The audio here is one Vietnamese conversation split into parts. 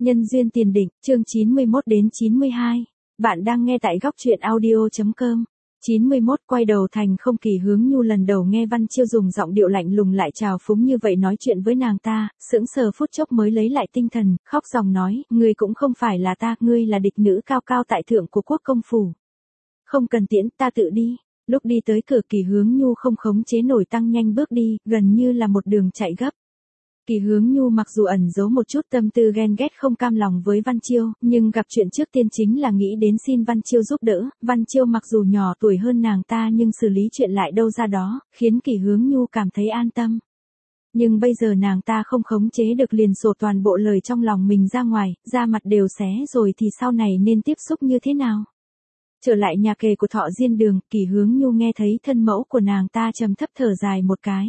Nhân duyên tiền định, chương 91 đến 92. Bạn đang nghe tại góc truyện audio.com. 91 quay đầu thành không. Kỳ Hướng Nhu lần đầu nghe Văn Chiêu dùng giọng điệu lạnh lùng lại trào phúng như vậy nói chuyện với nàng ta, sững sờ phút chốc mới lấy lại tinh thần, khóc ròng nói, ngươi cũng không phải là ta, ngươi là địch nữ cao cao tại thượng của quốc công phủ. Không cần tiễn, ta tự đi. Lúc đi tới cửa Kỳ Hướng Nhu không khống chế nổi tăng nhanh bước đi, gần như là một đường chạy gấp. Kỳ Hướng Nhu mặc dù ẩn giấu một chút tâm tư ghen ghét không cam lòng với Văn Chiêu, nhưng gặp chuyện trước tiên chính là nghĩ đến xin Văn Chiêu giúp đỡ. Văn Chiêu mặc dù nhỏ tuổi hơn nàng ta nhưng xử lý chuyện lại đâu ra đó, khiến Kỳ Hướng Nhu cảm thấy an tâm. Nhưng bây giờ nàng ta không khống chế được liền sổ toàn bộ lời trong lòng mình ra ngoài, da mặt đều xé rồi thì sau này nên tiếp xúc như thế nào? Trở lại nhà kề của Thọ Diên Đường, Kỳ Hướng Nhu nghe thấy thân mẫu của nàng ta trầm thấp thở dài một cái.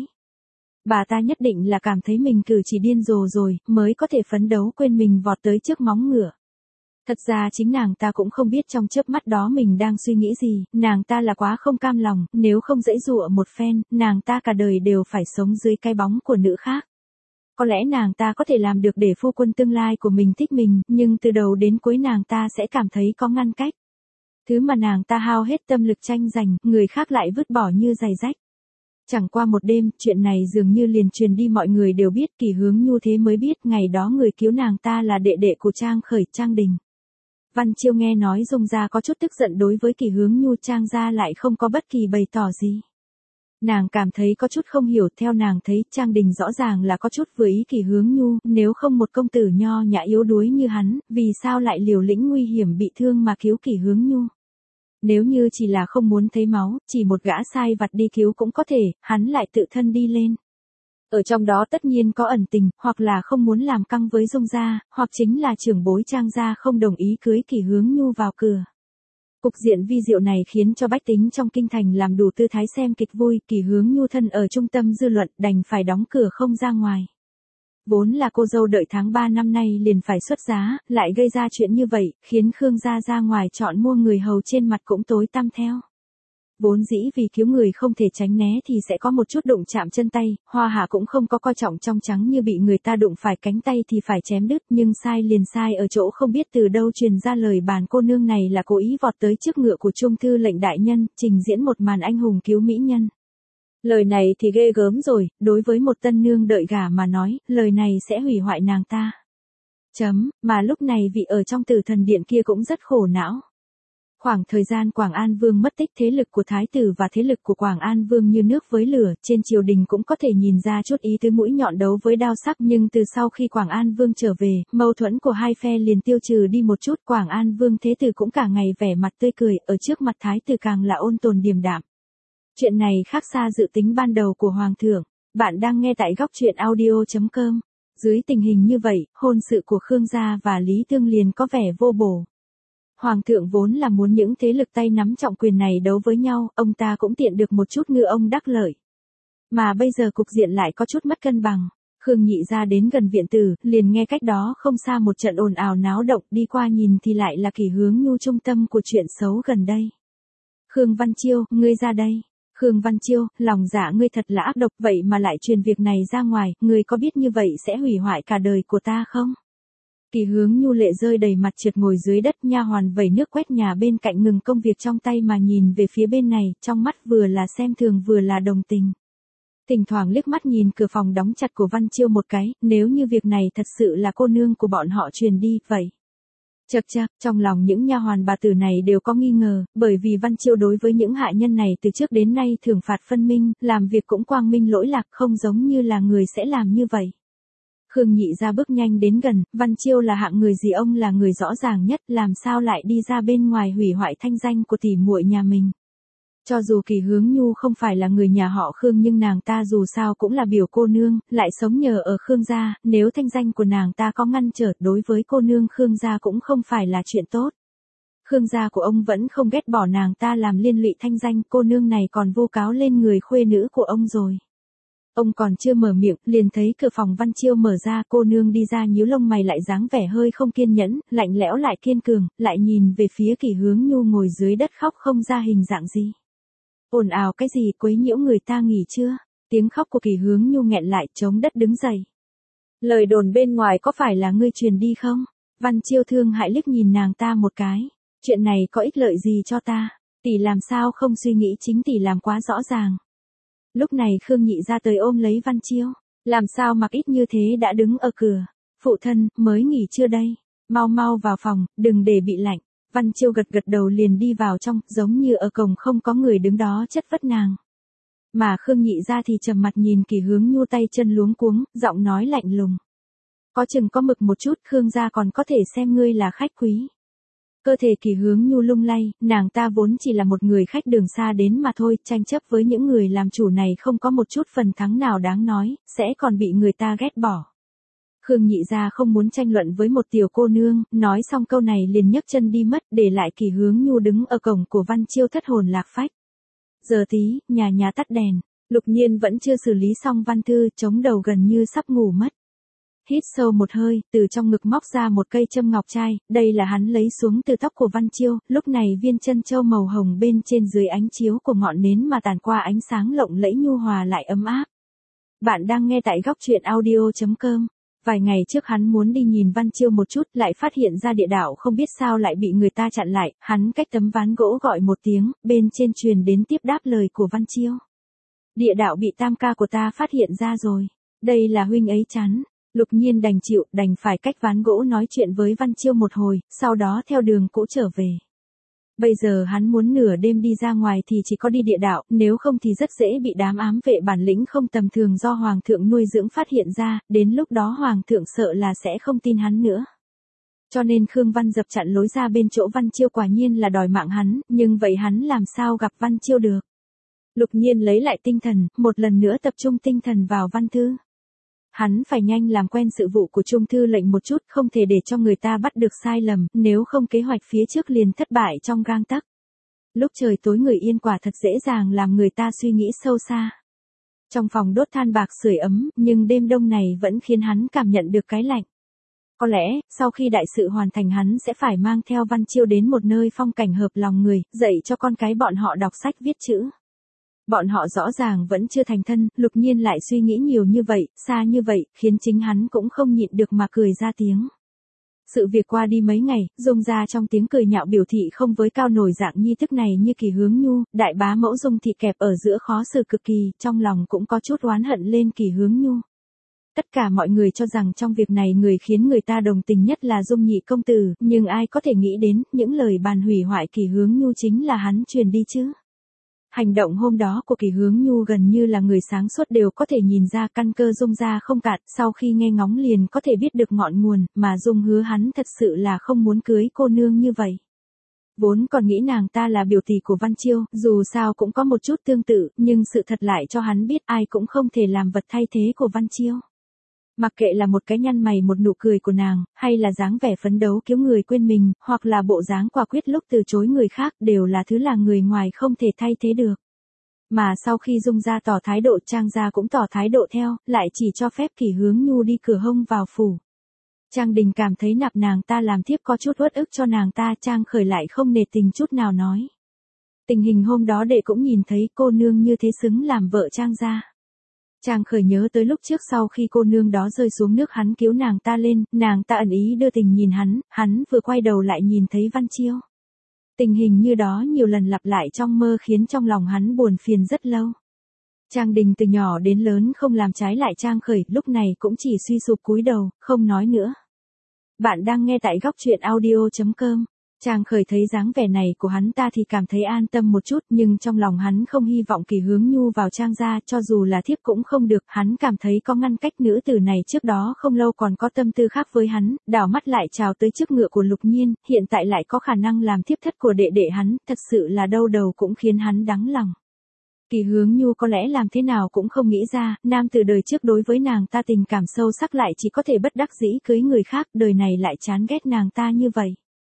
Bà ta nhất định là cảm thấy mình cử chỉ điên rồ rồi, mới có thể phấn đấu quên mình vọt tới trước móng ngựa. Thật ra chính nàng ta cũng không biết trong chớp mắt đó mình đang suy nghĩ gì, nàng ta là quá không cam lòng, nếu không giãy giụa một phen, nàng ta cả đời đều phải sống dưới cái bóng của nữ khác. Có lẽ nàng ta có thể làm được để phu quân tương lai của mình thích mình, nhưng từ đầu đến cuối nàng ta sẽ cảm thấy có ngăn cách. Thứ mà nàng ta hao hết tâm lực tranh giành, người khác lại vứt bỏ như giày rách. Chẳng qua một đêm, chuyện này dường như liền truyền đi mọi người đều biết. Kỳ Hướng Nhu thế mới biết ngày đó người cứu nàng ta là đệ đệ của Trang Khởi, Trang Đình. Văn Chiêu nghe nói Dung gia có chút tức giận đối với Kỳ Hướng Nhu, Trang gia lại không có bất kỳ bày tỏ gì. Nàng cảm thấy có chút không hiểu, theo nàng thấy Trang Đình rõ ràng là có chút vừa ý Kỳ Hướng Nhu, nếu không một công tử nho nhã yếu đuối như hắn, vì sao lại liều lĩnh nguy hiểm bị thương mà cứu Kỳ Hướng Nhu? Nếu như chỉ là không muốn thấy máu, chỉ một gã sai vặt đi cứu cũng có thể, hắn lại tự thân đi lên. Ở trong đó tất nhiên có ẩn tình, hoặc là không muốn làm căng với Dung gia, hoặc chính là trưởng bối Trang gia không đồng ý cưới Kỳ Hướng Nhu vào cửa. Cục diện vi diệu này khiến cho bách tính trong kinh thành làm đủ tư thái xem kịch vui. Kỳ Hướng Nhu thân ở trung tâm dư luận, đành phải đóng cửa không ra ngoài. Vốn là cô dâu đợi tháng 3 năm nay liền phải xuất giá, lại gây ra chuyện như vậy, khiến Khương gia ra ngoài chọn mua người hầu trên mặt cũng tối tăm theo. Vốn dĩ vì cứu người không thể tránh né thì sẽ có một chút đụng chạm chân tay, Hoa Hạ cũng không có coi trọng trong trắng như bị người ta đụng phải cánh tay thì phải chém đứt, nhưng sai liền sai ở chỗ không biết từ đâu truyền ra lời bàn cô nương này là cố ý vọt tới trước ngựa của Trung thư lệnh đại nhân, trình diễn một màn anh hùng cứu mỹ nhân. Lời này thì ghê gớm rồi, đối với một tân nương đợi gả mà nói, lời này sẽ hủy hoại nàng ta. Mà lúc này vị ở trong Tử Thần Điện kia cũng rất khổ não. Khoảng thời gian Quảng An Vương mất tích, thế lực của Thái tử và thế lực của Quảng An Vương như nước với lửa, trên triều đình cũng có thể nhìn ra chút ý tứ mũi nhọn đấu với đao sắc, nhưng từ sau khi Quảng An Vương trở về, mâu thuẫn của hai phe liền tiêu trừ đi một chút. Quảng An Vương thế tử cũng cả ngày vẻ mặt tươi cười, ở trước mặt Thái tử càng là ôn tồn điềm đạm. Chuyện này khác xa dự tính ban đầu của Hoàng thượng. Bạn đang nghe tại góc truyện audio.com. Dưới tình hình như vậy, hôn sự của Khương gia và Lý Tương liền có vẻ vô bổ. Hoàng thượng vốn là muốn những thế lực tay nắm trọng quyền này đấu với nhau, ông ta cũng tiện được một chút ngư ông đắc lợi. Mà bây giờ cục diện lại có chút mất cân bằng. Khương Nhị ra đến gần viện tử, liền nghe cách đó không xa một trận ồn ào náo động, đi qua nhìn thì lại là Kỳ Hướng Nhu trung tâm của chuyện xấu gần đây. Khương Văn Chiêu, ngươi ra đây. Khương Văn Chiêu, lòng dạ ngươi thật là ác độc, vậy mà lại truyền việc này ra ngoài, ngươi có biết như vậy sẽ hủy hoại cả đời của ta không? Kỳ Hướng Nhu lệ rơi đầy mặt, trượt ngồi dưới đất, nha hoàn vẩy nước quét nhà bên cạnh ngừng công việc trong tay mà nhìn về phía bên này, trong mắt vừa là xem thường vừa là đồng tình. Thỉnh thoảng liếc mắt nhìn cửa phòng đóng chặt của Văn Chiêu một cái, nếu như việc này thật sự là cô nương của bọn họ truyền đi, vậy. Chậc chậc, trong lòng những nha hoàn bà tử này đều có nghi ngờ, bởi vì Văn Chiêu đối với những hạ nhân này từ trước đến nay thưởng phạt phân minh, làm việc cũng quang minh lỗi lạc, không giống như là người sẽ làm như vậy. Khương Nhị ra bước nhanh đến gần, Văn Chiêu là hạng người gì, ông là người rõ ràng nhất, làm sao lại đi ra bên ngoài hủy hoại thanh danh của tỷ muội nhà mình. Cho dù Kỳ Hướng Nhu không phải là người nhà họ Khương nhưng nàng ta dù sao cũng là biểu cô nương, lại sống nhờ ở Khương gia, nếu thanh danh của nàng ta có ngăn trở đối với cô nương Khương gia cũng không phải là chuyện tốt. Khương gia của ông vẫn không ghét bỏ nàng ta làm liên lụy thanh danh, cô nương này còn vu cáo lên người khuê nữ của ông rồi. Ông còn chưa mở miệng, liền thấy cửa phòng Văn Chiêu mở ra, cô nương đi ra nhíu lông mày lại dáng vẻ hơi không kiên nhẫn, lạnh lẽo lại kiên cường, lại nhìn về phía Kỳ Hướng Nhu ngồi dưới đất khóc không ra hình dạng gì. Ồn ào cái gì, quấy nhiễu người ta nghỉ chưa? Tiếng khóc của Kỳ Hướng Nhu nghẹn lại, chống đất đứng dậy. Lời đồn bên ngoài có phải là ngươi truyền đi không? Văn Chiêu thương hại liếc nhìn nàng ta một cái. Chuyện này có ích lợi gì cho ta? Tỷ làm sao không suy nghĩ chính tỷ làm quá rõ ràng. Lúc này Khương Nhị ra tới ôm lấy Văn Chiêu. Làm sao mặc ít như thế đã đứng ở cửa. Phụ thân, mới nghỉ chưa đây? Mau mau vào phòng, đừng để bị lạnh. Văn Chiêu gật gật đầu liền đi vào trong, giống như ở cổng không có người đứng đó chất vất nàng. Mà Khương Nhị ra thì trầm mặt nhìn Kỳ Hướng Nhu tay chân luống cuống, giọng nói lạnh lùng. Có chừng có mực một chút, Khương gia còn có thể xem ngươi là khách quý. Cơ thể Kỳ Hướng Nhu lung lay, nàng ta vốn chỉ là một người khách đường xa đến mà thôi, tranh chấp với những người làm chủ này không có một chút phần thắng nào đáng nói, sẽ còn bị người ta ghét bỏ. Khương Nhị gia không muốn tranh luận với một tiểu cô nương, nói xong câu này liền nhấc chân đi mất, để lại Kỳ Hướng Nhu đứng ở cổng của Văn Chiêu thất hồn lạc phách. Giờ tí, nhà tắt đèn, Lục Nhiên vẫn chưa xử lý xong văn thư, chống đầu gần như sắp ngủ mất. Hít sâu một hơi, từ trong ngực móc ra một cây châm ngọc trai, đây là hắn lấy xuống từ tóc của Văn Chiêu, lúc này viên chân châu màu hồng bên trên dưới ánh chiếu của ngọn nến mà tàn qua ánh sáng lộng lẫy nhu hòa lại ấm áp. Bạn đang nghe tại góc truyện audio.com. Vài ngày trước hắn muốn đi nhìn Văn Chiêu một chút, lại phát hiện ra địa đạo không biết sao lại bị người ta chặn lại, hắn cách tấm ván gỗ gọi một tiếng, bên trên truyền đến tiếp đáp lời của Văn Chiêu. Địa đạo bị tam ca của ta phát hiện ra rồi, đây là huynh ấy chắn. Lục Nhiên đành chịu, đành phải cách ván gỗ nói chuyện với Văn Chiêu một hồi, sau đó theo đường cũ trở về. Bây giờ hắn muốn nửa đêm đi ra ngoài thì chỉ có đi địa đạo, nếu không thì rất dễ bị đám ám vệ bản lĩnh không tầm thường do Hoàng thượng nuôi dưỡng phát hiện ra, đến lúc đó Hoàng thượng sợ là sẽ không tin hắn nữa. Cho nên Khương Văn dập chặn lối ra bên chỗ Văn Chiêu quả nhiên là đòi mạng hắn, nhưng vậy hắn làm sao gặp Văn Chiêu được. Lục Nhiên lấy lại tinh thần, một lần nữa tập trung tinh thần vào văn thư. Hắn phải nhanh làm quen sự vụ của Trung thư lệnh một chút, không thể để cho người ta bắt được sai lầm, nếu không kế hoạch phía trước liền thất bại trong gang tấc. Lúc trời tối người yên quả thật dễ dàng làm người ta suy nghĩ sâu xa. Trong phòng đốt than bạc sưởi ấm, nhưng đêm đông này vẫn khiến hắn cảm nhận được cái lạnh. Có lẽ, sau khi đại sự hoàn thành hắn sẽ phải mang theo Văn Chiêu đến một nơi phong cảnh hợp lòng người, dạy cho con cái bọn họ đọc sách viết chữ. Bọn họ rõ ràng vẫn chưa thành thân, Lục Nhiên lại suy nghĩ nhiều như vậy, xa như vậy, khiến chính hắn cũng không nhịn được mà cười ra tiếng. Sự việc qua đi mấy ngày, Dung ra trong tiếng cười nhạo biểu thị không với cao nổi dạng nhi thức này như Kỳ Hướng Nhu, đại bá mẫu Dung thị kẹp ở giữa khó xử cực kỳ, trong lòng cũng có chút oán hận lên Kỳ Hướng Nhu. Tất cả mọi người cho rằng trong việc này người khiến người ta đồng tình nhất là Dung nhị công tử, nhưng ai có thể nghĩ đến, những lời bàn hủy hoại Kỳ Hướng Nhu chính là hắn truyền đi chứ. Hành động hôm đó của Kỳ Hướng Nhu gần như là người sáng suốt đều có thể nhìn ra căn cơ Dung ra không cạn, sau khi nghe ngóng liền có thể biết được ngọn nguồn, mà Dung hứa hắn thật sự là không muốn cưới cô nương như vậy. Vốn còn nghĩ nàng ta là biểu tỷ của Văn Chiêu, dù sao cũng có một chút tương tự, nhưng sự thật lại cho hắn biết ai cũng không thể làm vật thay thế của Văn Chiêu. Mặc kệ là một cái nhăn mày một nụ cười của nàng, hay là dáng vẻ phấn đấu cứu người quên mình, hoặc là bộ dáng quả quyết lúc từ chối người khác đều là thứ là người ngoài không thể thay thế được. Mà sau khi Dung gia tỏ thái độ Trang gia cũng tỏ thái độ theo, lại chỉ cho phép Kỳ Hướng Nhu đi cửa hông vào phủ. Trang Đình cảm thấy nạp nàng ta làm thiếp có chút uất ức cho nàng ta, Trang Khởi lại không nề tình chút nào nói. Tình hình hôm đó đệ cũng nhìn thấy cô nương như thế xứng làm vợ Trang gia. Trang Khởi nhớ tới lúc trước sau khi cô nương đó rơi xuống nước hắn cứu nàng ta lên, nàng ta ẩn ý đưa tình nhìn hắn vừa quay đầu lại nhìn thấy Văn Chiêu. Tình hình như đó nhiều lần lặp lại trong mơ khiến trong lòng hắn buồn phiền rất lâu. Trang Đình từ nhỏ đến lớn không làm trái lại Trang Khởi, lúc này cũng chỉ suy sụp cúi đầu, không nói nữa. Bạn đang nghe tại góc truyện audio.com. Trang Khởi thấy dáng vẻ này của hắn ta thì cảm thấy an tâm một chút, nhưng trong lòng hắn không hy vọng Kỳ Hướng Nhu vào Trang gia, cho dù là thiếp cũng không được, hắn cảm thấy có ngăn cách nữ tử này trước đó không lâu còn có tâm tư khác với hắn, đảo mắt lại chào tới trước ngựa của Lục Nhiên, hiện tại lại có khả năng làm thiếp thất của đệ đệ hắn, thật sự là đau đầu cũng khiến hắn đắng lòng. Kỳ Hướng Nhu có lẽ làm thế nào cũng không nghĩ ra, nam từ đời trước đối với nàng ta tình cảm sâu sắc lại chỉ có thể bất đắc dĩ cưới người khác, đời này lại chán ghét nàng ta như vậy.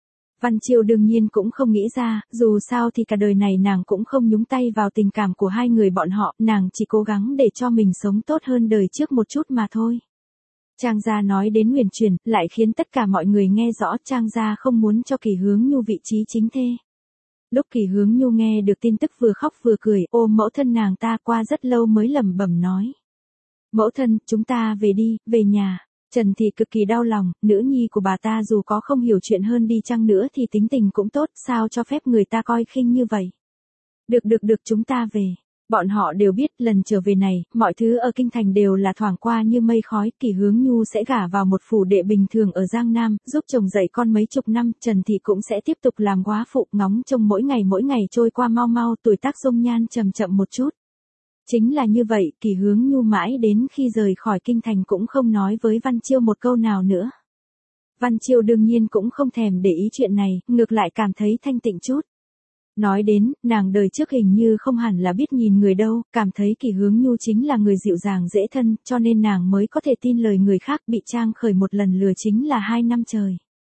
Văn Chiêu đương nhiên cũng không nghĩ ra, dù sao thì cả đời này nàng cũng không nhúng tay vào tình cảm của hai người bọn họ, nàng chỉ cố gắng để cho mình sống tốt hơn đời trước một chút mà thôi. Trang gia nói đến huyền chuyển, lại khiến tất cả mọi người nghe rõ Trang gia không muốn cho Kỳ Hướng Nhu vị trí chính thê. Lúc Kỳ Hướng Nhu nghe được tin tức vừa khóc vừa cười, ôm mẫu thân nàng ta qua rất lâu mới lẩm bẩm nói. Mẫu thân, chúng ta về đi, về nhà. Trần Thị cực kỳ đau lòng, nữ nhi của bà ta dù có không hiểu chuyện hơn đi chăng nữa thì tính tình cũng tốt, sao cho phép người ta coi khinh như vậy. Được chúng ta về. Bọn họ đều biết lần trở về này, mọi thứ ở kinh thành đều là thoảng qua như mây khói, Kỷ Hướng Nhu sẽ gả vào một phủ đệ bình thường ở Giang Nam, giúp chồng dạy con mấy chục năm, Trần Thị cũng sẽ tiếp tục làm góa phụ, ngóng trông mỗi ngày trôi qua mau mau, tuổi tác dung nhan chậm chậm một chút. Chính là như vậy, Kỷ Hướng Nhu mãi đến khi rời khỏi kinh thành cũng không nói với Văn Chiêu một câu nào nữa. Văn Chiêu đương nhiên cũng không thèm để ý chuyện này, ngược lại cảm thấy thanh tịnh chút. Nói đến, nàng đời trước hình như không hẳn là biết nhìn người đâu, cảm thấy Kỷ Hướng Nhu chính là người dịu dàng dễ thân, cho nên nàng mới có thể tin lời người khác, bị Trang Khởi một lần lừa chính là 2 năm trời.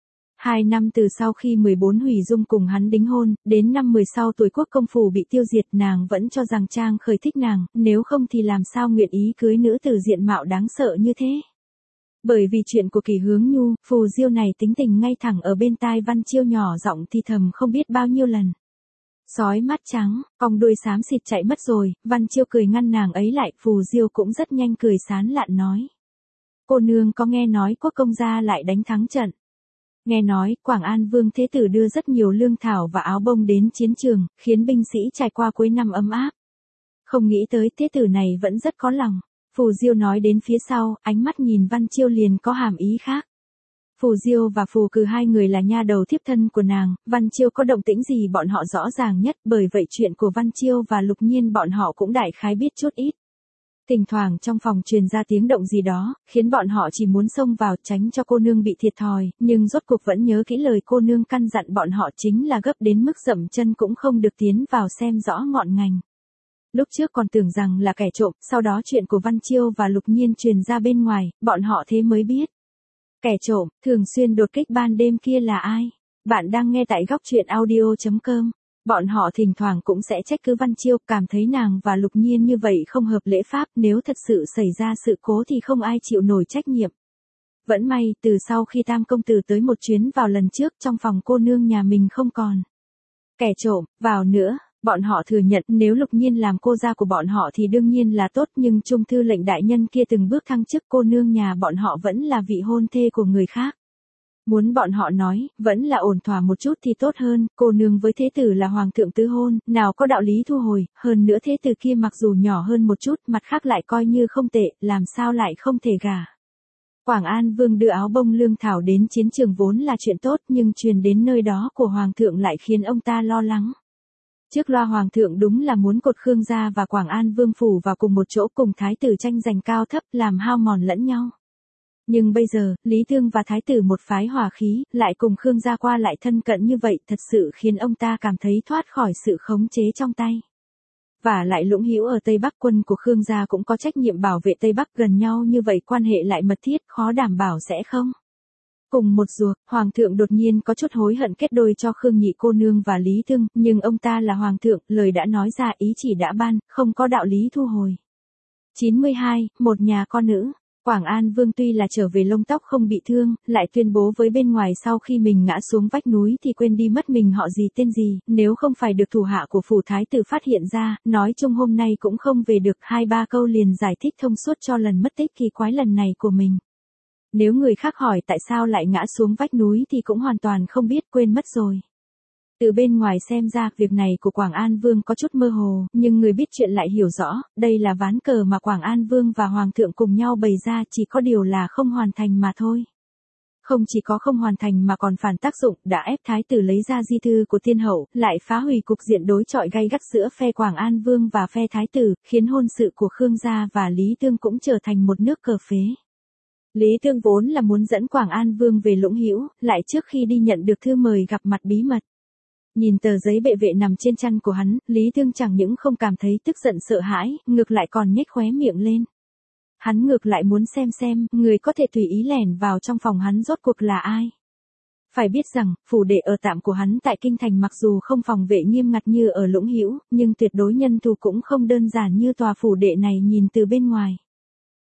2 năm từ sau khi 14 Hủy Dung cùng hắn đính hôn, đến năm 10 sau tuổi Quốc công phủ bị tiêu diệt, nàng vẫn cho rằng Trang Khởi thích nàng, nếu không thì làm sao nguyện ý cưới nữ tử diện mạo đáng sợ như thế. Bởi vì chuyện của Kỷ Hướng Nhu, phù diêu này tính tình ngay thẳng ở bên tai Văn Chiêu nhỏ giọng thì thầm không biết bao nhiêu lần. Sói mắt trắng, cong đuôi xám xịt chạy mất rồi, Văn Chiêu cười ngăn nàng ấy lại, phù diêu cũng rất nhanh cười sán lạn nói. Cô nương có nghe nói Quốc công gia lại đánh thắng trận. Nghe nói, Quảng An Vương Thế Tử đưa rất nhiều lương thảo và áo bông đến chiến trường, khiến binh sĩ trải qua cuối năm ấm áp. Không nghĩ tới Thế Tử này vẫn rất có lòng. Phù Diêu nói đến phía sau, ánh mắt nhìn Văn Chiêu liền có hàm ý khác. Phù Diêu và Phù Cừ hai người là nha đầu thiếp thân của nàng, Văn Chiêu có động tĩnh gì bọn họ rõ ràng nhất, bởi vậy chuyện của Văn Chiêu và Lục Nhiên bọn họ cũng đại khái biết chút ít. Thỉnh thoảng trong phòng truyền ra tiếng động gì đó, khiến bọn họ chỉ muốn xông vào tránh cho cô nương bị thiệt thòi, nhưng rốt cuộc vẫn nhớ kỹ lời cô nương căn dặn bọn họ chính là gấp đến mức dậm chân cũng không được tiến vào xem rõ ngọn ngành. Lúc trước còn tưởng rằng là kẻ trộm, sau đó chuyện của Văn Chiêu và Lục Nhiên truyền ra bên ngoài, bọn họ thế mới biết. Kẻ trộm, thường xuyên đột kích ban đêm kia là ai? Bạn đang nghe tại góc truyện audio.com. Bọn họ thỉnh thoảng cũng sẽ trách cứ Văn Chiêu, cảm thấy nàng và Lục Nhiên như vậy không hợp lễ pháp, nếu thật sự xảy ra sự cố thì không ai chịu nổi trách nhiệm. Vẫn may, từ sau khi Tam công tử tới một chuyến vào lần trước, trong phòng cô nương nhà mình không còn kẻ trộm vào nữa. Bọn họ thừa nhận nếu Lục Nhiên làm cô gia của bọn họ thì đương nhiên là tốt, nhưng Trung thư lệnh đại nhân kia từng bước thăng chức, cô nương nhà bọn họ vẫn là vị hôn thê của người khác. Muốn bọn họ nói, vẫn là ổn thỏa một chút thì tốt hơn, cô nương với thế tử là hoàng thượng tứ hôn, nào có đạo lý thu hồi, hơn nữa thế tử kia mặc dù nhỏ hơn một chút, mặt khác lại coi như không tệ, làm sao lại không thể gả. Quảng An Vương đưa áo bông lương thảo đến chiến trường vốn là chuyện tốt, nhưng truyền đến nơi đó của hoàng thượng lại khiến ông ta lo lắng. Trước loa hoàng thượng đúng là muốn cột Khương gia và Quảng An Vương phủ vào cùng một chỗ, cùng thái tử tranh giành cao thấp, làm hao mòn lẫn nhau. Nhưng bây giờ, Lý Tương và thái tử một phái hòa khí, lại cùng Khương gia qua lại thân cận như vậy, thật sự khiến ông ta cảm thấy thoát khỏi sự khống chế trong tay. Và lại Lũng Hữu ở Tây Bắc, quân của Khương gia cũng có trách nhiệm bảo vệ Tây Bắc, gần nhau như vậy quan hệ lại mật thiết, khó đảm bảo sẽ không. Cùng một ruột, hoàng thượng đột nhiên có chút hối hận kết đôi cho Khương nhị cô nương và Lý Tương, nhưng ông ta là hoàng thượng, lời đã nói ra, ý chỉ đã ban, không có đạo lý thu hồi. 92, một nhà con nữ. Quảng An Vương tuy là trở về lông tóc không bị thương, lại tuyên bố với bên ngoài sau khi mình ngã xuống vách núi thì quên đi mất mình họ gì tên gì, nếu không phải được thủ hạ của phủ thái tử phát hiện ra, nói chung hôm nay cũng không về được, 2-3 câu liền giải thích thông suốt cho lần mất tích kỳ quái lần này của mình. Nếu người khác hỏi tại sao lại ngã xuống vách núi thì cũng hoàn toàn không biết, quên mất rồi. Từ bên ngoài xem ra, việc này của Quảng An Vương có chút mơ hồ, nhưng người biết chuyện lại hiểu rõ, đây là ván cờ mà Quảng An Vương và Hoàng thượng cùng nhau bày ra, chỉ có điều là không hoàn thành mà thôi. Không chỉ có không hoàn thành mà còn phản tác dụng, đã ép thái tử lấy ra di thư của thiên hậu, lại phá hủy cục diện đối chọi gay gắt giữa phe Quảng An Vương và phe thái tử, khiến hôn sự của Khương gia và Lý Tương cũng trở thành một nước cờ phế. Lý Tương vốn là muốn dẫn Quảng An Vương về Lũng Hữu, lại trước khi đi nhận được thư mời gặp mặt bí mật. Nhìn tờ giấy bệ vệ nằm trên chăn của hắn, Lý Tương chẳng những không cảm thấy tức giận sợ hãi, ngược lại còn nhếch khóe miệng lên. Hắn ngược lại muốn xem, người có thể tùy ý lẻn vào trong phòng hắn rốt cuộc là ai. Phải biết rằng, phủ đệ ở tạm của hắn tại Kinh Thành mặc dù không phòng vệ nghiêm ngặt như ở Lũng Hữu, nhưng tuyệt đối nhân thủ cũng không đơn giản như tòa phủ đệ này nhìn từ bên ngoài.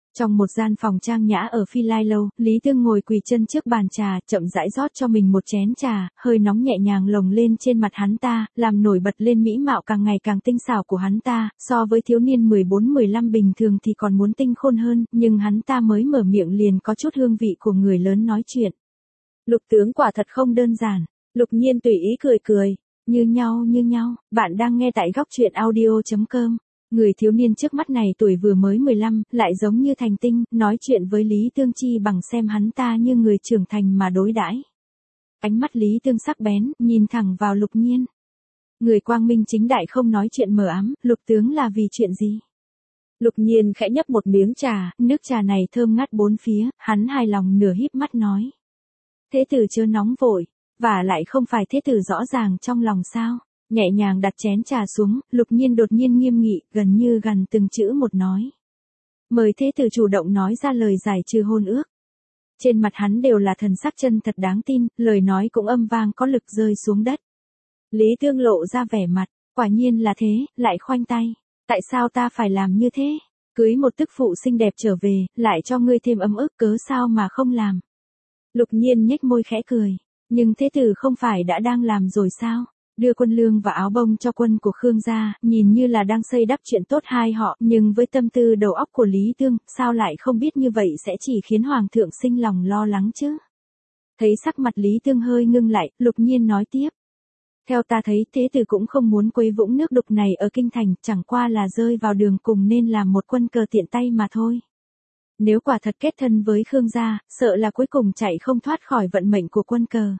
Trong một gian phòng trang nhã ở Phi Lai Lâu, Lý Tương ngồi quỳ chân trước bàn trà, chậm rãi rót cho mình một chén trà, hơi nóng nhẹ nhàng lồng lên trên mặt hắn ta, làm nổi bật lên mỹ mạo càng ngày càng tinh xảo của hắn ta, so với thiếu niên 14-15 bình thường thì còn muốn tinh khôn hơn, nhưng hắn ta mới mở miệng liền có chút hương vị của người lớn nói chuyện. Lục tướng quả thật không đơn giản. Lục Nhiên tùy ý cười cười, như nhau, bạn đang nghe tại góc truyện audio.com. Người thiếu niên trước mắt này tuổi vừa mới 15, lại giống như thành tinh, nói chuyện với Lý Tương chi bằng xem hắn ta như người trưởng thành mà đối đãi. Ánh mắt Lý Tương sắc bén, nhìn thẳng vào Lục Nhiên. Người quang minh chính đại không nói chuyện mờ ám, Lục tướng là vì chuyện gì? Lục Nhiên khẽ nhấp một miếng trà, nước trà này thơm ngát bốn phía, hắn hài lòng nửa híp mắt nói. Thế tử chớ nóng vội, và lại không phải thế tử rõ ràng trong lòng sao? Nhẹ nhàng đặt chén trà xuống, Lục Nhiên đột nhiên nghiêm nghị, gần như gần từng chữ một nói. Mời thế tử chủ động nói ra lời giải trừ hôn ước. Trên mặt hắn đều là thần sắc chân thật đáng tin, lời nói cũng âm vang có lực rơi xuống đất. Lý Tương lộ ra vẻ mặt, quả nhiên là thế, lại khoanh tay. Tại sao ta phải làm như thế? Cưới một tức phụ xinh đẹp trở về, lại cho ngươi thêm ấm ức cớ sao mà không làm? Lục Nhiên nhếch môi khẽ cười. Nhưng thế tử không phải đã đang làm rồi sao? Đưa quân lương và áo bông cho quân của Khương gia, nhìn như là đang xây đắp chuyện tốt hai họ, nhưng với tâm tư đầu óc của Lý Tương, sao lại không biết như vậy sẽ chỉ khiến Hoàng thượng sinh lòng lo lắng chứ? Thấy sắc mặt Lý Tương hơi ngưng lại, Lục Nhiên nói tiếp. Theo ta thấy thế tử cũng không muốn quấy vũng nước đục này ở kinh thành, chẳng qua là rơi vào đường cùng nên làm một quân cờ tiện tay mà thôi. Nếu quả thật kết thân với Khương gia, sợ là cuối cùng chạy không thoát khỏi vận mệnh của quân cờ.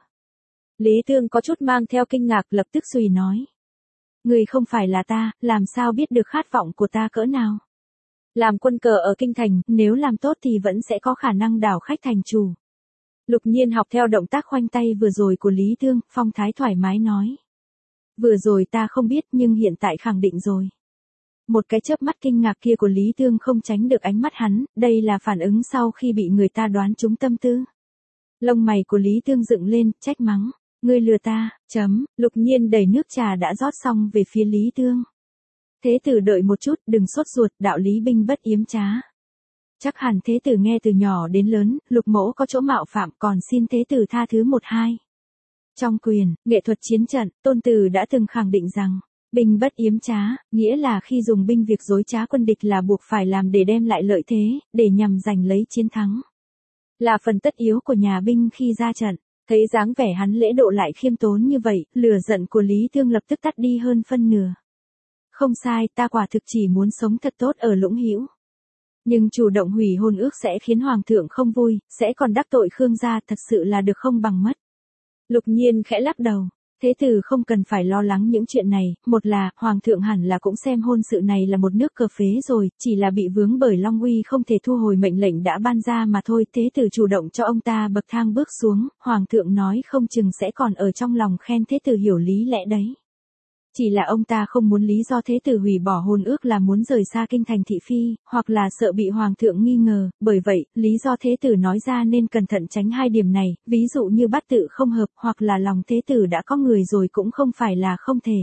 Lý Tương có chút mang theo kinh ngạc lập tức suy nói. Người không phải là ta, làm sao biết được khát vọng của ta cỡ nào? Làm quân cờ ở kinh thành, nếu làm tốt thì vẫn sẽ có khả năng đảo khách thành chủ. Lục Nhiên học theo động tác khoanh tay vừa rồi của Lý Tương, phong thái thoải mái nói. Vừa rồi ta không biết nhưng hiện tại khẳng định rồi. Một cái chớp mắt kinh ngạc kia của Lý Tương không tránh được ánh mắt hắn, đây là phản ứng sau khi bị người ta đoán trúng tâm tư. Lông mày của Lý Tương dựng lên, trách mắng. Ngươi lừa ta, Lục Nhiên đẩy nước trà đã rót xong về phía Lý Tương. Thế tử đợi một chút, đừng sốt ruột, đạo lý binh bất yếm trá. Chắc hẳn thế tử nghe từ nhỏ đến lớn, Lục mẫu có chỗ mạo phạm còn xin thế tử tha thứ một hai. Trong quyền, nghệ thuật chiến trận, Tôn Tử đã từng khẳng định rằng, binh bất yếm trá, nghĩa là khi dùng binh việc dối trá quân địch là buộc phải làm để đem lại lợi thế, để nhằm giành lấy chiến thắng. Là phần tất yếu của nhà binh khi ra trận. Thấy dáng vẻ hắn lễ độ lại khiêm tốn như vậy, lửa giận của Lý Tương lập tức tắt đi hơn phân nửa. Không sai, ta quả thực chỉ muốn sống thật tốt ở Lũng Hữu. Nhưng chủ động hủy hôn ước sẽ khiến Hoàng thượng không vui, sẽ còn đắc tội Khương gia, thật sự là được không bằng mất. Lục Nhiên khẽ lắc đầu. Thế tử không cần phải lo lắng những chuyện này, một là, Hoàng thượng hẳn là cũng xem hôn sự này là một nước cờ phế rồi, chỉ là bị vướng bởi Long Uy không thể thu hồi mệnh lệnh đã ban ra mà thôi, thế tử chủ động cho ông ta bậc thang bước xuống, Hoàng thượng nói không chừng sẽ còn ở trong lòng khen thế tử hiểu lý lẽ đấy. Chỉ là ông ta không muốn lý do thế tử hủy bỏ hôn ước là muốn rời xa kinh thành thị phi, hoặc là sợ bị Hoàng thượng nghi ngờ, bởi vậy, lý do thế tử nói ra nên cẩn thận tránh hai điểm này, ví dụ như bát tự không hợp, hoặc là lòng thế tử đã có người rồi cũng không phải là không thể.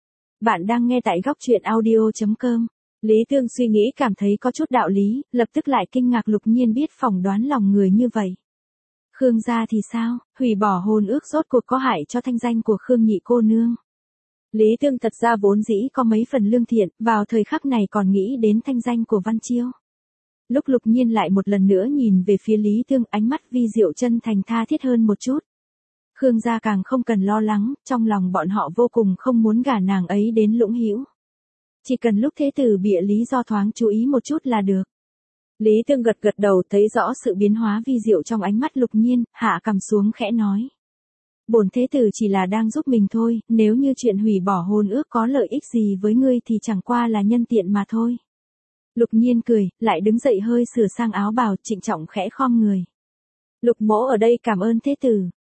Bạn đang nghe tại góc truyện audio.com. Lý Tương suy nghĩ cảm thấy có chút đạo lý, lập tức lại kinh ngạc Lục Nhiên biết phỏng đoán lòng người như vậy. Khương gia thì sao, hủy bỏ hôn ước rốt cuộc có hại cho thanh danh của Khương nhị cô nương. Lý Tương thật ra vốn dĩ có mấy phần lương thiện, vào thời khắc này còn nghĩ đến thanh danh của Văn Chiêu. Lúc Lục Nhiên lại một lần nữa nhìn về phía Lý Tương, ánh mắt vi diệu chân thành tha thiết hơn một chút. Khương gia càng không cần lo lắng, trong lòng bọn họ vô cùng không muốn gả nàng ấy đến Lũng Hữu. Chỉ cần lúc thế tử bịa lý do thoáng chú ý một chút là được. Lý Tương gật gật đầu thấy rõ sự biến hóa vi diệu trong ánh mắt Lục Nhiên, hạ cằm xuống khẽ nói. Bổn thế tử chỉ là đang giúp mình thôi, nếu như chuyện hủy bỏ hôn ước có lợi ích gì với ngươi thì chẳng qua là nhân tiện mà thôi. Lục Nhiên cười, lại đứng dậy hơi sửa sang áo bào, trịnh trọng khẽ khom người. Lục mỗ ở đây cảm ơn thế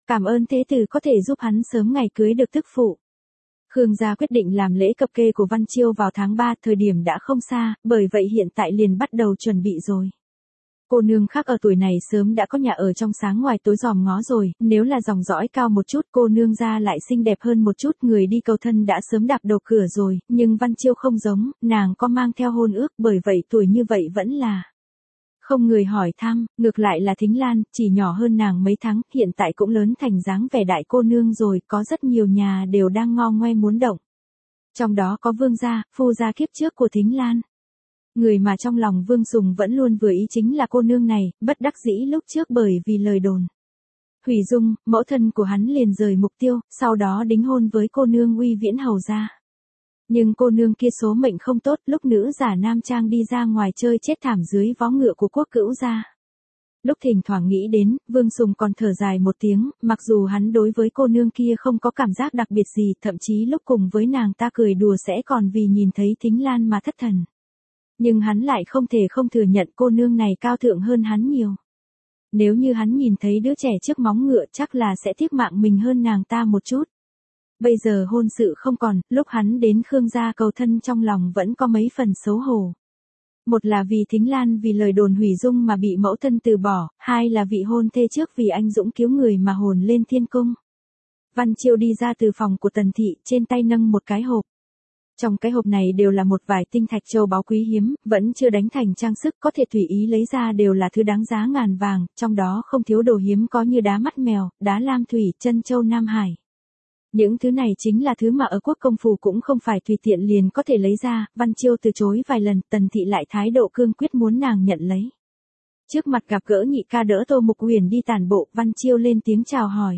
tử có thể giúp hắn sớm ngày cưới được tức phụ. Khương gia quyết định làm lễ cập kê của Văn Chiêu vào tháng 3, thời điểm đã không xa, bởi vậy hiện tại liền bắt đầu chuẩn bị rồi. Cô nương khác ở tuổi này sớm đã có nhà ở trong sáng ngoài tối dòm ngó rồi, nếu là dòng dõi cao một chút cô nương ra lại xinh đẹp hơn một chút, người đi cầu thân đã sớm đạp đầu cửa rồi, nhưng Văn Chiêu không giống, nàng có mang theo hôn ước, bởi vậy tuổi như vậy vẫn là Không người hỏi thăm, ngược lại là Thính Lan, chỉ nhỏ hơn nàng mấy tháng, hiện tại cũng lớn thành dáng vẻ đại cô nương rồi, có rất nhiều nhà đều đang ngo ngoe muốn động. Trong đó có Vương gia, phu gia kiếp trước của Thính Lan. Người mà trong lòng Vương Sùng vẫn luôn vừa ý chính là cô nương này, bất đắc dĩ lúc trước bởi vì lời đồn. Hủy Dung, mẫu thân của hắn liền rời mục tiêu, sau đó đính hôn với cô nương Uy Viễn hầu gia. Nhưng cô nương kia số mệnh không tốt, lúc nữ giả nam trang đi ra ngoài chơi chết thảm dưới vó ngựa của Quốc Cữu gia. Lúc thỉnh thoảng nghĩ đến, Vương Sùng còn thở dài một tiếng, mặc dù hắn đối với cô nương kia không có cảm giác đặc biệt gì, thậm chí lúc cùng với nàng ta cười đùa sẽ còn vì nhìn thấy Thính Lan mà thất thần. Nhưng hắn lại không thể không thừa nhận cô nương này cao thượng hơn hắn nhiều. Nếu như hắn nhìn thấy đứa trẻ trước móng ngựa chắc là sẽ tiếc mạng mình hơn nàng ta một chút. Bây giờ hôn sự không còn, lúc hắn đến Khương gia cầu thân trong lòng vẫn có mấy phần xấu hổ. Một là vì Thính Lan vì lời đồn hủy dung mà bị mẫu thân từ bỏ, hai là vị hôn thê trước vì anh dũng cứu người mà hồn lên thiên cung. Văn Chiêu đi ra từ phòng của Tần Thị, trên tay nâng một cái hộp. Trong cái hộp này đều là một vài tinh thạch châu báu quý hiếm, vẫn chưa đánh thành trang sức, có thể tùy ý lấy ra đều là thứ đáng giá ngàn vàng, trong đó không thiếu đồ hiếm có như đá mắt mèo, đá lam thủy, chân châu Nam Hải. Những thứ này chính là thứ mà ở Quốc công phủ cũng không phải tùy tiện liền có thể lấy ra, Văn Chiêu từ chối vài lần, Tần Thị lại thái độ cương quyết muốn nàng nhận lấy. Trước mặt gặp gỡ nhị ca đỡ Tô Mục Huyền đi tản bộ, Văn Chiêu lên tiếng chào hỏi.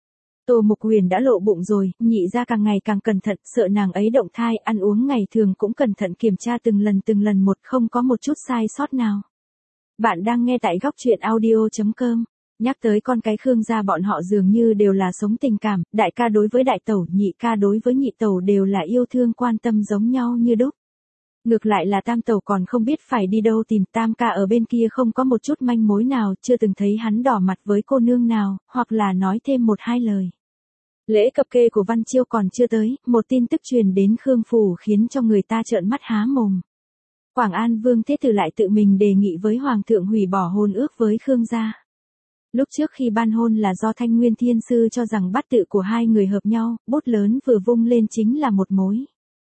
Tô Mục Huyền đã lộ bụng rồi, nhị ra càng ngày càng cẩn thận, sợ nàng ấy động thai, ăn uống ngày thường cũng cẩn thận kiểm tra từng lần một, không có một chút sai sót nào. Bạn đang nghe tại góc truyện audio.com. Nhắc tới con cái Khương gia bọn họ dường như đều là sống tình cảm, đại ca đối với đại tẩu, nhị ca đối với nhị tẩu đều là yêu thương quan tâm giống nhau như đúc. Ngược lại là tam tẩu còn không biết phải đi đâu tìm, tam ca ở bên kia không có một chút manh mối nào, chưa từng thấy hắn đỏ mặt với cô nương nào, hoặc là nói thêm một hai lời. Lễ cập kê của Văn Chiêu còn chưa tới, một tin tức truyền đến Khương phủ khiến cho người ta trợn mắt há mồm. Quảng An Vương Thế Tử lại tự mình đề nghị với Hoàng thượng hủy bỏ hôn ước với Khương gia. Lúc trước khi ban hôn là do Thanh Nguyên Thiên Sư cho rằng bát tự của hai người hợp nhau, bút lớn vừa vung lên chính là một mối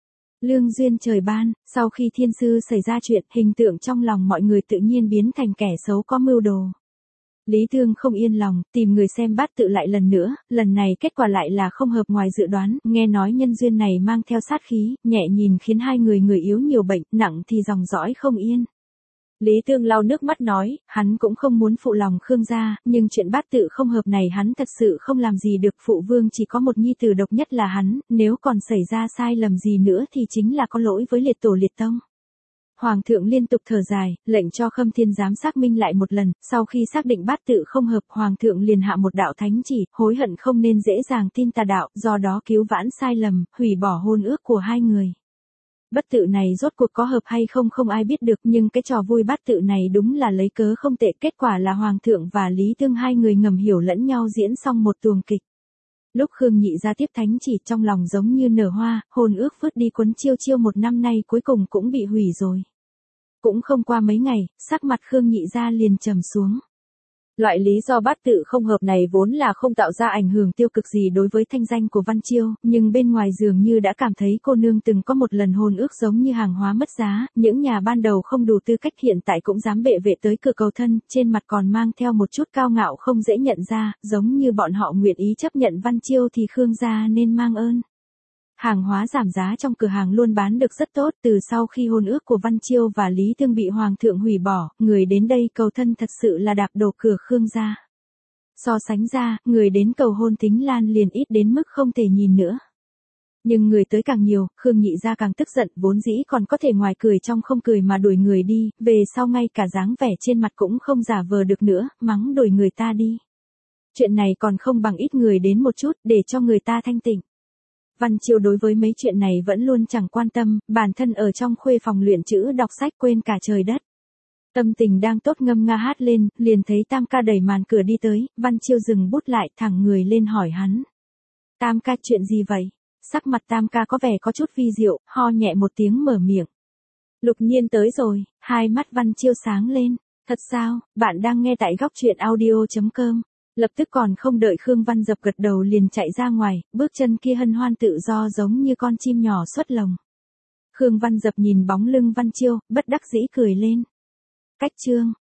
lương duyên trời ban. Sau khi Thiên Sư xảy ra chuyện, hình tượng trong lòng mọi người tự nhiên biến thành kẻ xấu có mưu đồ. Lý Thương không yên lòng, tìm người xem bát tự lại lần nữa, lần này kết quả lại là không hợp ngoài dự đoán, nghe nói nhân duyên này mang theo sát khí, nhẹ nhìn khiến hai người yếu nhiều bệnh, nặng thì dòng dõi không yên. Lý Thương lau nước mắt nói, hắn cũng không muốn phụ lòng Khương gia, nhưng chuyện bát tự không hợp này hắn thật sự không làm gì được, phụ vương chỉ có một nhi tử độc nhất là hắn, nếu còn xảy ra sai lầm gì nữa thì chính là có lỗi với liệt tổ liệt tông. Hoàng thượng liên tục thở dài, lệnh cho Khâm Thiên giám xác minh lại một lần, sau khi xác định bát tự không hợp, Hoàng thượng liền hạ một đạo thánh chỉ, hối hận không nên dễ dàng tin tà đạo, do đó cứu vãn sai lầm, hủy bỏ hôn ước của hai người. Bất tự này rốt cuộc có hợp hay không không ai biết được, nhưng cái trò vui bát tự này đúng là lấy cớ không tệ, kết quả là Hoàng thượng và Lý Thương hai người ngầm hiểu lẫn nhau diễn xong một tuồng kịch. Lúc Khương Nhị ra tiếp thánh chỉ trong lòng giống như nở hoa, hôn ước vứt đi cuốn chiêu một năm nay cuối cùng cũng bị hủy rồi. Cũng không qua mấy ngày, sắc mặt Khương Nhị ra liền trầm xuống. Loại lý do bát tự không hợp này vốn là không tạo ra ảnh hưởng tiêu cực gì đối với thanh danh của Văn Chiêu, nhưng bên ngoài dường như đã cảm thấy cô nương từng có một lần hôn ước giống như hàng hóa mất giá, những nhà ban đầu không đủ tư cách hiện tại cũng dám bệ vệ tới cửa cầu thân, trên mặt còn mang theo một chút cao ngạo không dễ nhận ra, giống như bọn họ nguyện ý chấp nhận Văn Chiêu thì Khương gia nên mang ơn. Hàng hóa giảm giá trong cửa hàng luôn bán được rất tốt, từ sau khi hôn ước của Văn Chiêu và Lý Thương bị Hoàng thượng hủy bỏ, người đến đây cầu thân thật sự là đạp đổ cửa Khương gia. So sánh ra, người đến cầu hôn Thính Lan liền ít đến mức không thể nhìn nữa. Nhưng người tới càng nhiều, Khương Nhị gia càng tức giận, vốn dĩ còn có thể ngoài cười trong không cười mà đuổi người đi, về sau ngay cả dáng vẻ trên mặt cũng không giả vờ được nữa, mắng đuổi người ta đi. Chuyện này còn không bằng ít người đến một chút, để cho người ta thanh tịnh. Văn Chiêu đối với mấy chuyện này vẫn luôn chẳng quan tâm, bản thân ở trong khuê phòng luyện chữ đọc sách quên cả trời đất. Tâm tình đang tốt ngâm nga hát lên, liền thấy Tam ca đẩy màn cửa đi tới, Văn Chiêu dừng bút lại thẳng người lên hỏi hắn. Tam ca chuyện gì vậy? Sắc mặt Tam ca có vẻ có chút vi diệu, ho nhẹ một tiếng mở miệng. Lục Nhiên tới rồi, hai mắt Văn Chiêu sáng lên. Thật sao, bạn đang nghe tại góc truyện audio.com. Lập tức còn không đợi Khương Văn Dập gật đầu liền chạy ra ngoài, bước chân kia hân hoan tự do giống như con chim nhỏ xuất lồng. Khương Văn Dập nhìn bóng lưng Văn Chiêu, bất đắc dĩ cười lên. Cách chương.